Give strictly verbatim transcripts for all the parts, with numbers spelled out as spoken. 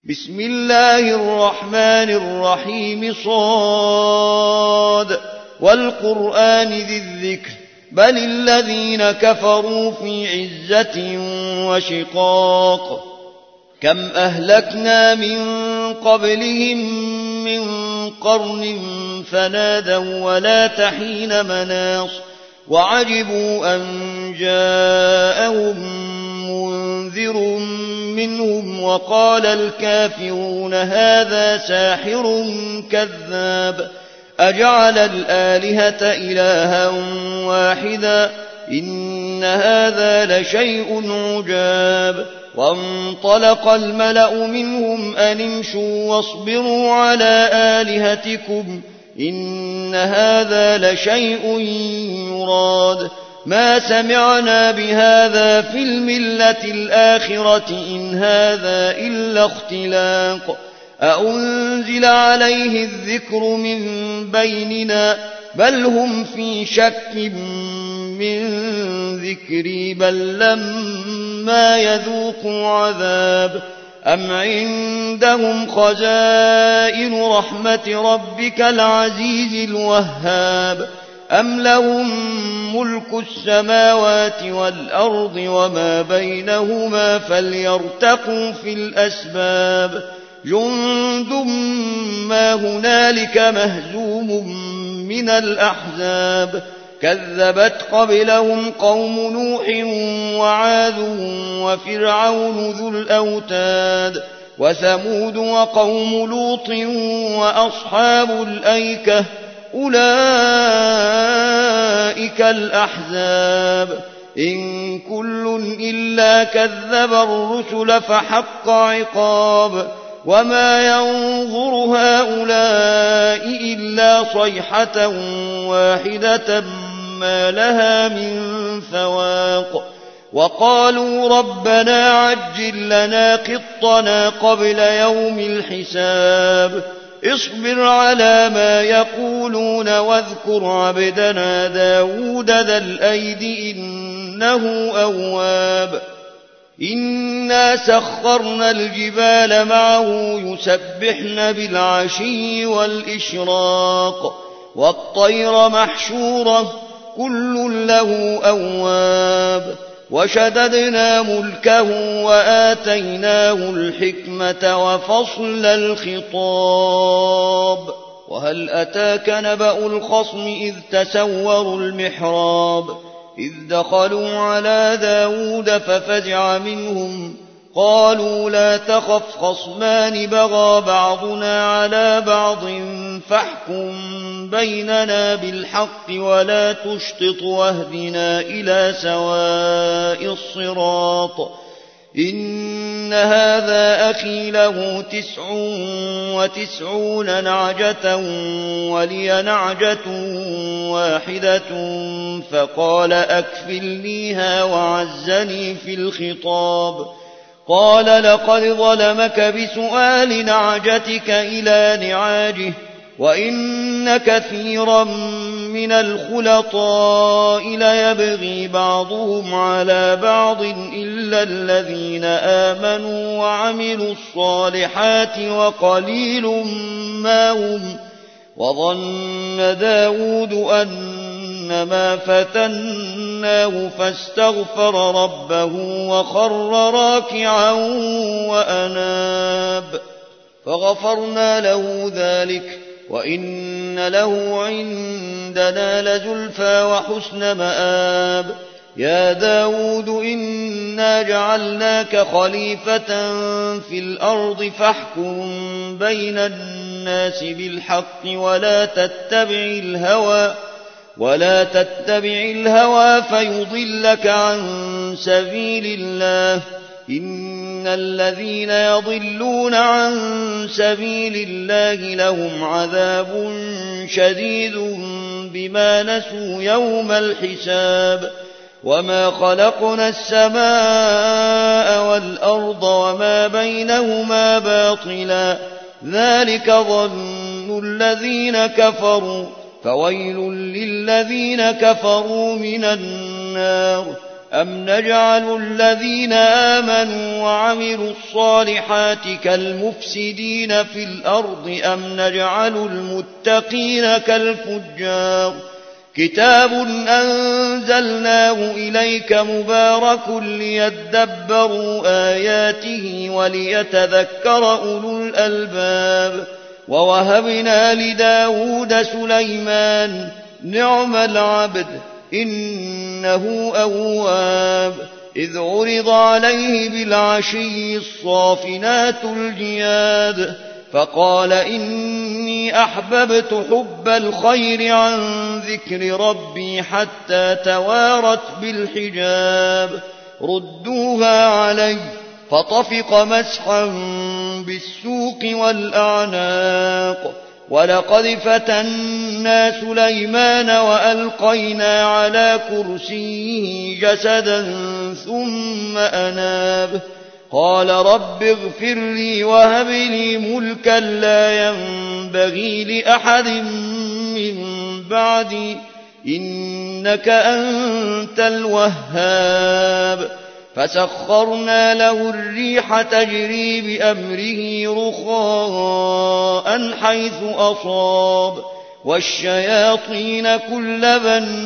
بسم الله الرحمن الرحيم صاد والقرآن ذي الذكر بل الذين كفروا في عزة وشقاق كم أهلكنا من قبلهم من قرن فنادوا ولا تحين مناص وعجبوا أن جاءهم منذر منهم وقال الكافرون هذا ساحر كذاب أجعل الآلهة إلها واحدا إن هذا لشيء عجاب وانطلق الملأ منهم أن امشوا واصبروا على آلهتكم إن هذا لشيء يراد ما سمعنا بهذا في الملة الآخرة إن هذا إلا اختلاق أأنزل عليه الذكر من بيننا بل هم في شك من ذكري بل لما يذوقوا عذاب أم عندهم خزائن رحمة ربك العزيز الوهاب أم لهم ملك السماوات والأرض وما بينهما فليرتقوا في الأسباب جند ما هنالك مهزوم من الأحزاب كذبت قبلهم قوم نوح وعاد وفرعون ذو الأوتاد وثمود وقوم لوط وأصحاب الأيكة أولئك الأحزاب إن كل إلا كذب الرسل فحق عقاب وما ينظر هؤلاء إلا صيحة واحدة ما لها من فواق وقالوا ربنا عجل لنا قطنا قبل يوم الحساب اصبر على ما يقولون واذكر عبدنا داود ذا الأيد إنه أواب إنا سخرنا الجبال معه يسبحن بالعشي والإشراق والطير محشورة كل له أواب وشددنا ملكه وآتيناه الحكمة وفصل الخطاب وهل أتاك نبأ الخصم إذ تسوروا المحراب إذ دخلوا على داود ففزع منهم قالوا لا تخف خصمان بغى بعضنا على بعض فاحكم بيننا بالحق ولا تشطط واهدنا إلى سواء الصراط إن هذا أخي له تسع وتسعون نعجة ولي نعجة واحدة فقال أكفلنيها وعزني في الخطاب قال لقد ظلمك بسؤال نعجتك إلى نعاجه وإن كثيرا من الخلطاء ليبغي بعضهم على بعض إلا الذين آمنوا وعملوا الصالحات وقليل ما هم وظن داود أنما فتناه فاستغفر ربه وخر راكعا وأناب فغفرنا له ذلك وإن له عندنا لزلفى وحسن مآب يا داود إنا جعلناك خليفة في الأرض فاحكم بين الناس بالحق ولا تتبع الهوى ولا تتبع الهوى فيضلك عن سبيل الله إن الذين يضلون عن سبيل الله لهم عذاب شديد بما نسوا يوم الحساب وما خلقنا السماء والأرض وما بينهما باطلا ذلك ظن الذين كفروا فويل للذين كفروا من النار أم نجعل الذين آمنوا وعملوا الصالحات كالمفسدين في الأرض أم نجعل المتقين كالفجار كتاب أنزلناه إليك مبارك ليدبروا آياته وليتذكر أولو الألباب ووهبنا لداود سليمان نعم العبد إنه أواب إذ عرض عليه بالعشي الصافنات الجياد فقال إني أحببت حب الخير عن ذكر ربي حتى توارت بالحجاب ردوها علي فطفق مسحا بالسوق والأعناق ولقد فتنا سليمان وألقينا على كرسيه جسدا ثم أناب قال رب اغفر لي وهب لي ملكا لا ينبغي لأحد من بعدي إنك أنت الوهاب فسخرنا له الريح تجري بأمره رخاء حيث أصاب والشياطين كل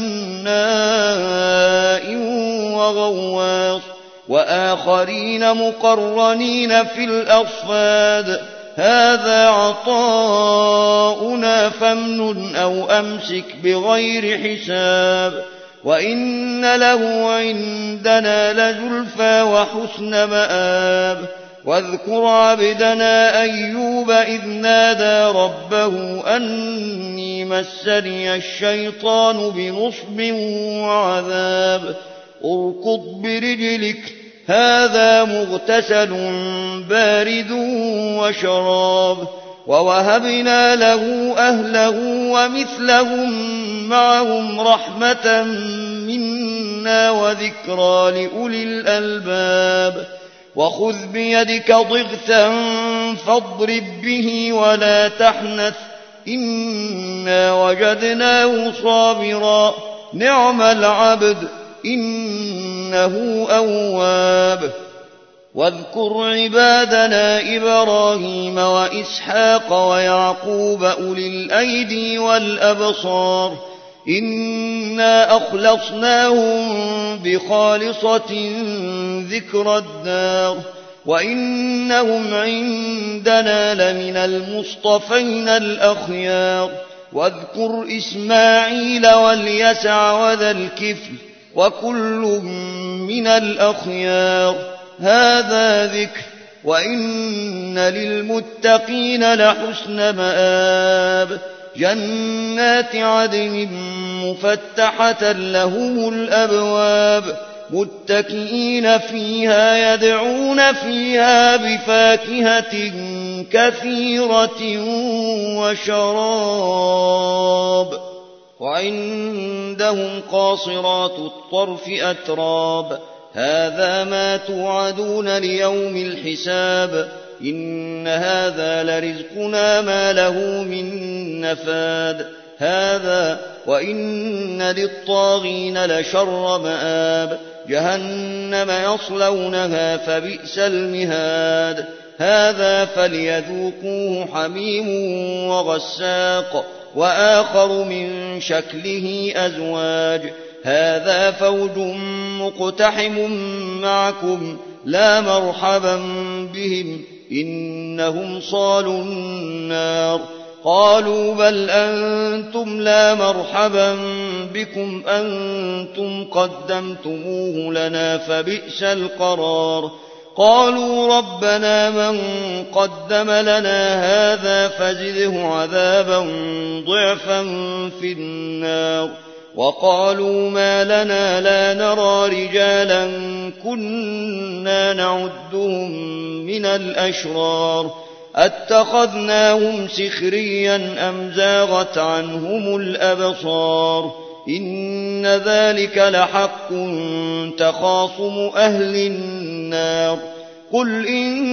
بناء وغواص وآخرين مقرنين في الأصفاد هذا عطاؤنا فامنن أو أمسك بغير حساب وإن له عندنا لزلفى وحسن مآب واذكر عبدنا أيوب إذ نادى ربه أني مسني الشيطان بنصب وعذاب اركض برجلك هذا مغتسل بارد وشراب ووهبنا له أهله ومثلهم معهم رحمة منا وذكرى لأولي الألباب وخذ بيدك ضغثا فاضرب به ولا تحنث إنا وجدناه صابرا نعم العبد إنه أواب واذكر عبادنا إبراهيم وإسحاق ويعقوب أولي الأيدي والأبصار إنا أخلصناهم بخالصة ذكر الدار وإنهم عندنا لمن المصطفين الأخيار واذكر إسماعيل واليسع وذا الكفل وكل من الأخيار هذا ذكر وإن للمتقين لحسن مآب جنات عدن مفتحة لهم الأبواب متكئين فيها يدعون فيها بفاكهة كثيرة وشراب وعندهم قاصرات الطرف أتراب هذا ما توعدون ليوم الحساب إن هذا لرزقنا ما له من نفاد هذا وإن للطاغين لشر مآب جهنم يصلونها فبئس المهاد هذا فليذوقوه حميم وغساق وآخر من شكله أزواج هذا فوج مقتحم معكم لا مرحبا بهم إنهم صالوا النار قالوا بل أنتم لا مرحبا بكم أنتم قدمتموه لنا فبئس القرار قالوا ربنا من قدم لنا هذا فزده عذابا ضعفا في النار وقالوا ما لنا لا نرى رجالا كنا نعدهم من الأشرار أتخذناهم سخريا أم زاغت عنهم الأبصار إن ذلك لحق تخاصم أهل النار قل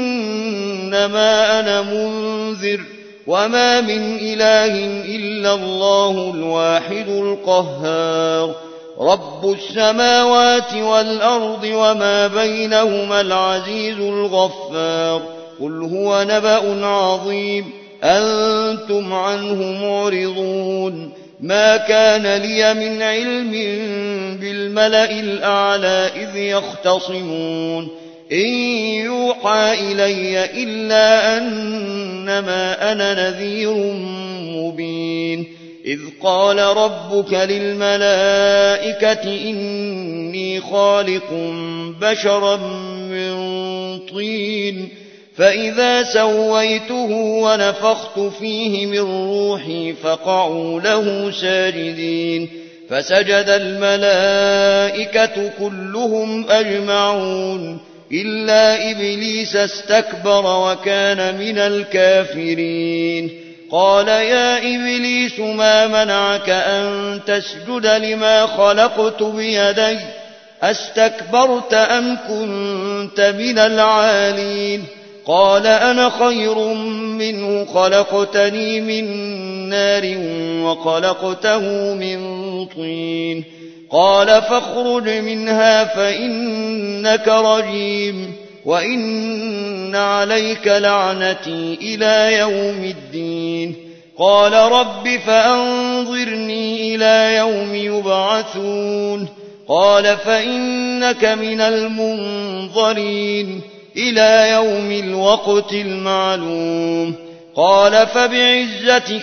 إنما أنا منذر وما من إله إلا الله الواحد القهار رب السماوات والأرض وما بينهما العزيز الغفار قل هو نبأ عظيم أنتم عنه معرضون ما كان لي من علم بالملأ الأعلى إذ يختصمون إن يوحى إلي إلا أنما أنا نذير مبين إذ قال ربك للملائكة إني خالق بشرا من طين فإذا سويته ونفخت فيه من روحي فقعوا له ساجدين فسجد الملائكة كلهم أجمعون إلا إبليس استكبر وكان من الكافرين قال يا إبليس ما منعك أن تسجد لما خلقت بيدي أستكبرت أم كنت من العالين قال أنا خير منه خلقتني من نار وخلقته من طين قال فاخرج منها فإنك رجيم وإن عليك لعنتي إلى يوم الدين قال رب فأنظرني إلى يوم يبعثون قال فإنك من المنظرين إلى يوم الوقت المعلوم قال فبعزتك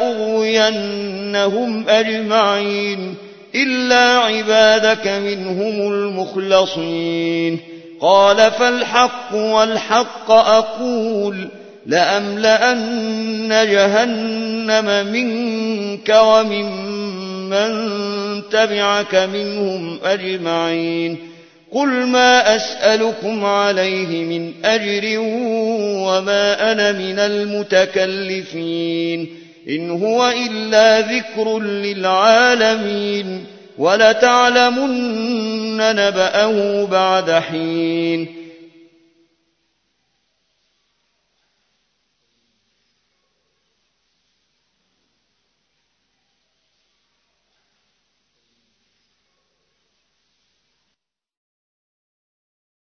لأغوينهم أجمعين إلا عبادك منهم المخلصين قال فالحق والحق أقول لأملأن جهنم منك وممن تبعك منهم أجمعين قل ما أسألكم عليه من أجر وما أنا من المتكلفين إن هو إلا ذكر للعالمين ولتعلمن نبأه بعد حين